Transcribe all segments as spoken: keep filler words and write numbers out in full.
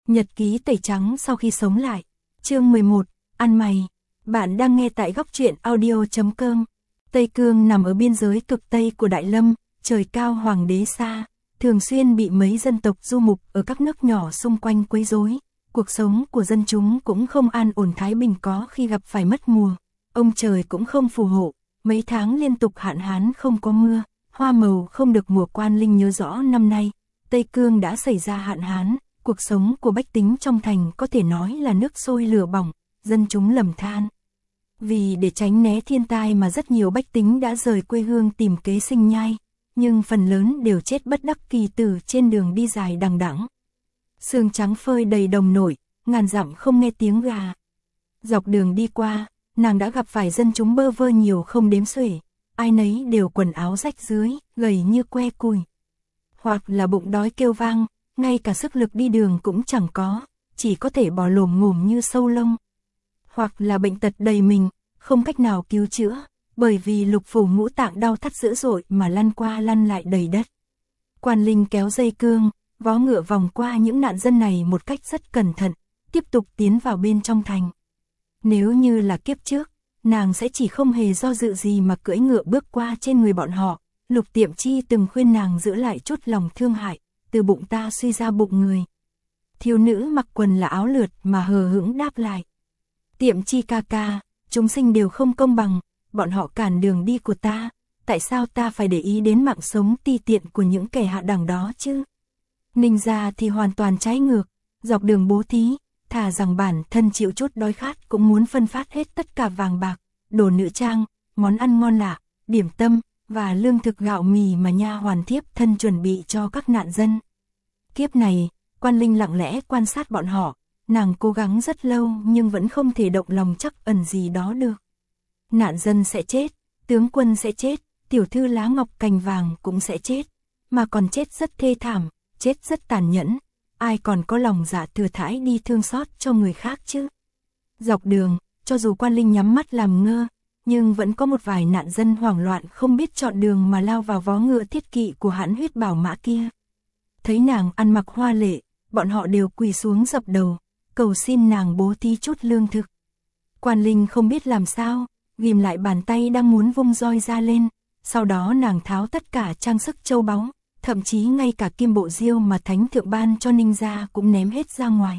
Nhật ký tẩy trắng sau khi sống lại. Chương mười một, ăn mày. Bạn đang nghe tại góc truyện audio chấm com. Tây Cương nằm ở biên giới cực Tây của Đại Lâm, trời cao hoàng đế xa, thường xuyên bị mấy dân tộc du mục ở các nước nhỏ xung quanh quấy rối. Cuộc sống của dân chúng cũng không an ổn thái bình, có khi gặp phải mất mùa. Ông trời cũng không phù hộ, mấy tháng liên tục hạn hán không có mưa, hoa màu không được mùa. Quan Linh nhớ rõ năm nay, Tây Cương đã xảy ra hạn hán, cuộc sống của bách tính trong thành có thể nói là nước sôi lửa bỏng, dân chúng lầm than. Vì để tránh né thiên tai mà rất nhiều bách tính đã rời quê hương tìm kế sinh nhai, nhưng phần lớn đều chết bất đắc kỳ tử trên đường đi dài đằng đẵng. Sương trắng phơi đầy đồng nổi, ngàn dặm không nghe tiếng gà. Dọc đường đi qua, nàng đã gặp phải dân chúng bơ vơ nhiều không đếm xuể, ai nấy đều quần áo rách rưới, gầy như que củi. Hoặc là bụng đói kêu vang, ngay cả sức lực đi đường cũng chẳng có, chỉ có thể bò lồm ngồm như sâu lông. Hoặc là bệnh tật đầy mình, không cách nào cứu chữa, bởi vì lục phủ ngũ tạng đau thắt dữ dội mà lăn qua lăn lại đầy đất. Quan Linh kéo dây cương, vó ngựa vòng qua những nạn dân này một cách rất cẩn thận, tiếp tục tiến vào bên trong thành. Nếu như là kiếp trước, nàng sẽ chỉ không hề do dự gì mà cưỡi ngựa bước qua trên người bọn họ. Lục Tiệm Chi từng khuyên nàng giữ lại chút lòng thương hại, từ bụng ta suy ra bụng người. Thiếu nữ mặc quần là áo lượt mà hờ hững đáp lại. Tiệm Chi ca ca, chúng sinh đều không công bằng, bọn họ cản đường đi của ta, tại sao ta phải để ý đến mạng sống ti tiện của những kẻ hạ đẳng đó chứ? Ninh gia thì hoàn toàn trái ngược, dọc đường bố thí, thà rằng bản thân chịu chút đói khát cũng muốn phân phát hết tất cả vàng bạc, đồ nữ trang, món ăn ngon lạ, điểm tâm và lương thực gạo mì mà nha hoàn thiếp thân chuẩn bị cho các nạn dân. Kiếp này, Quan Linh lặng lẽ quan sát bọn họ, nàng cố gắng rất lâu nhưng vẫn không thể động lòng chắc ẩn gì đó được. Nạn dân sẽ chết, tướng quân sẽ chết, tiểu thư lá ngọc cành vàng cũng sẽ chết, mà còn chết rất thê thảm, chết rất tàn nhẫn, ai còn có lòng dạ thừa thãi đi thương xót cho người khác chứ? Dọc đường, cho dù Quan Linh nhắm mắt làm ngơ, nhưng vẫn có một vài nạn dân hoảng loạn không biết chọn đường mà lao vào vó ngựa thiết kỵ của hãn huyết bảo mã kia. Thấy nàng ăn mặc hoa lệ, bọn họ đều quỳ xuống dập đầu, cầu xin nàng bố thí chút lương thực. Quan Linh không biết làm sao, ghim lại bàn tay đang muốn vung roi ra lên, sau đó nàng tháo tất cả trang sức châu báu, thậm chí ngay cả kim bộ diêu mà thánh thượng ban cho Ninh gia cũng ném hết ra ngoài.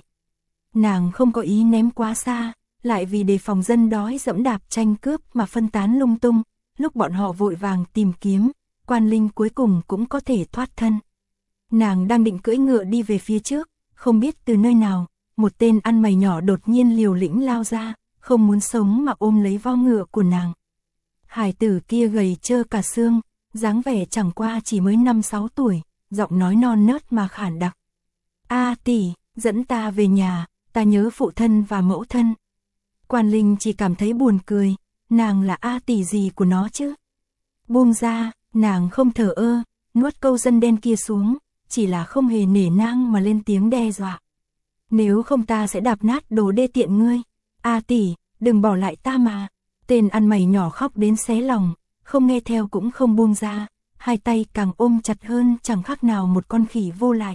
Nàng không có ý ném quá xa, lại vì đề phòng dân đói dẫm đạp tranh cướp mà phân tán lung tung, lúc bọn họ vội vàng tìm kiếm, Quan Linh cuối cùng cũng có thể thoát thân. Nàng đang định cưỡi ngựa đi về phía trước, không biết từ nơi nào, một tên ăn mày nhỏ đột nhiên liều lĩnh lao ra, không muốn sống mà ôm lấy vo ngựa của nàng. Hải tử kia gầy trơ cả xương, dáng vẻ chẳng qua chỉ mới năm sáu tuổi, giọng nói non nớt mà khản đặc. A tỷ, dẫn ta về nhà, ta nhớ phụ thân và mẫu thân. Quan Linh chỉ cảm thấy buồn cười, nàng là A tỷ gì của nó chứ? Buông ra, nàng không thờ ơ, nuốt câu dân đen kia xuống, chỉ là không hề nể nang mà lên tiếng đe dọa. Nếu không ta sẽ đạp nát đồ đê tiện ngươi. A tỷ, đừng bỏ lại ta mà. Tên ăn mày nhỏ khóc đến xé lòng, không nghe theo cũng không buông ra, hai tay càng ôm chặt hơn chẳng khác nào một con khỉ vô lại.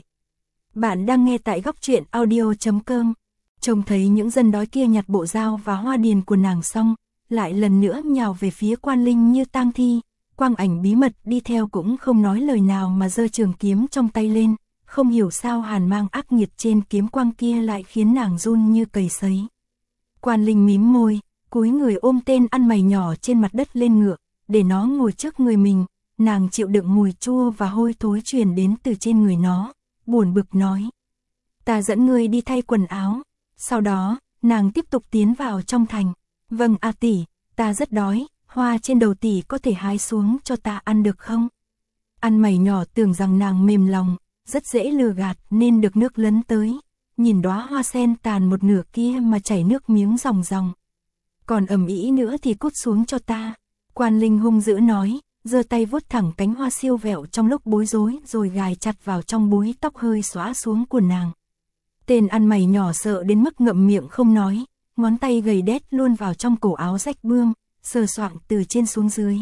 Bạn đang nghe tại góc truyện audio chấm com. Trông thấy những dân đói kia nhặt bộ dao và hoa điền của nàng xong, lại lần nữa nhào về phía Quan Linh như tang thi. Quang Ảnh bí mật đi theo cũng không nói lời nào mà giơ trường kiếm trong tay lên, không hiểu sao hàn mang ác nghiệt trên kiếm quang kia lại khiến nàng run như cầy sấy. Quan Linh mím môi, cúi người ôm tên ăn mày nhỏ trên mặt đất lên ngựa, để nó ngồi trước người mình, nàng chịu đựng mùi chua và hôi thối truyền đến từ trên người nó, buồn bực nói. Ta dẫn ngươi đi thay quần áo. Sau đó, nàng tiếp tục tiến vào trong thành. Vâng a tỷ, ta rất đói, hoa trên đầu tỷ có thể hái xuống cho ta ăn được không? Ăn mày nhỏ tưởng rằng nàng mềm lòng, rất dễ lừa gạt nên được nước lấn tới. Nhìn đóa hoa sen tàn một nửa kia mà chảy nước miếng ròng ròng. Còn ầm ĩ nữa thì cút xuống cho ta. Quan Linh hung dữ nói, giơ tay vuốt thẳng cánh hoa siêu vẹo trong lúc bối rối rồi gài chặt vào trong búi tóc hơi xõa xuống của nàng. Tên ăn mày nhỏ sợ đến mức ngậm miệng không nói, ngón tay gầy đét luôn vào trong cổ áo rách bươm, sờ soạng từ trên xuống dưới.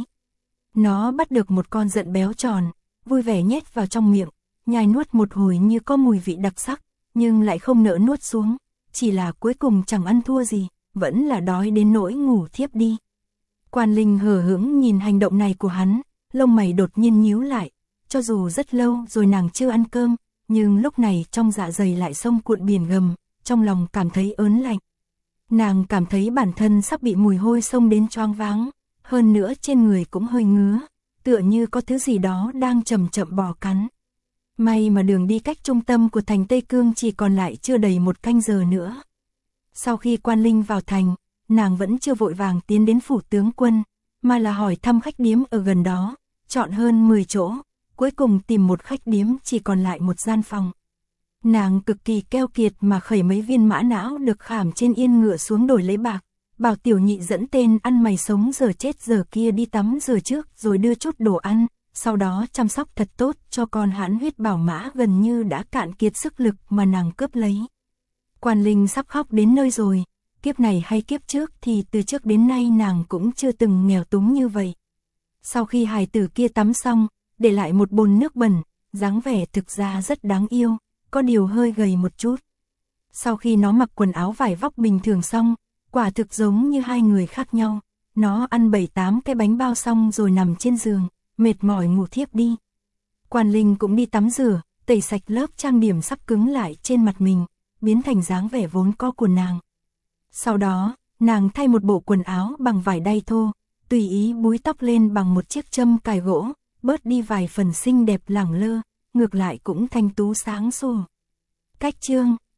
Nó bắt được một con dận béo tròn, vui vẻ nhét vào trong miệng, nhai nuốt một hồi như có mùi vị đặc sắc, nhưng lại không nỡ nuốt xuống, chỉ là cuối cùng chẳng ăn thua gì, vẫn là đói đến nỗi ngủ thiếp đi. Quan Linh hờ hững nhìn hành động này của hắn, lông mày đột nhiên nhíu lại, cho dù rất lâu rồi nàng chưa ăn cơm, nhưng lúc này trong dạ dày lại sông cuộn biển gầm, trong lòng cảm thấy ớn lạnh. Nàng cảm thấy bản thân sắp bị mùi hôi xông đến choáng váng, hơn nữa trên người cũng hơi ngứa, tựa như có thứ gì đó đang chậm chậm bò cắn. May mà đường đi cách trung tâm của thành Tây Cương chỉ còn lại chưa đầy một canh giờ nữa. Sau khi Quan Linh vào thành, nàng vẫn chưa vội vàng tiến đến phủ tướng quân, mà là hỏi thăm khách điếm ở gần đó, chọn hơn mười chỗ, cuối cùng tìm một khách điếm chỉ còn lại một gian phòng. Nàng cực kỳ keo kiệt mà khẩy mấy viên mã não được khảm trên yên ngựa xuống đổi lấy bạc, bảo tiểu nhị dẫn tên ăn mày sống giờ chết giờ kia đi tắm rửa trước rồi đưa chút đồ ăn, sau đó chăm sóc thật tốt cho con hãn huyết bảo mã gần như đã cạn kiệt sức lực mà nàng cướp lấy. Quan Linh sắp khóc đến nơi rồi, kiếp này hay kiếp trước thì từ trước đến nay nàng cũng chưa từng nghèo túng như vậy. Sau khi hài tử kia tắm xong, để lại một bồn nước bẩn, dáng vẻ thực ra rất đáng yêu, có điều hơi gầy một chút. Sau khi nó mặc quần áo vải vóc bình thường xong, quả thực giống như hai người khác nhau, nó ăn bảy tám cái bánh bao xong rồi nằm trên giường, mệt mỏi ngủ thiếp đi. Quan Linh cũng đi tắm rửa, tẩy sạch lớp trang điểm sắp cứng lại trên mặt mình, biến thành dáng vẻ vốn có của nàng. Sau đó, nàng thay một bộ quần áo bằng vải đay thô, tùy ý búi tóc lên bằng một chiếc châm cài gỗ, bớt đi vài phần xinh đẹp lẳng lơ, ngược lại cũng thanh tú sáng sủa. Cách chương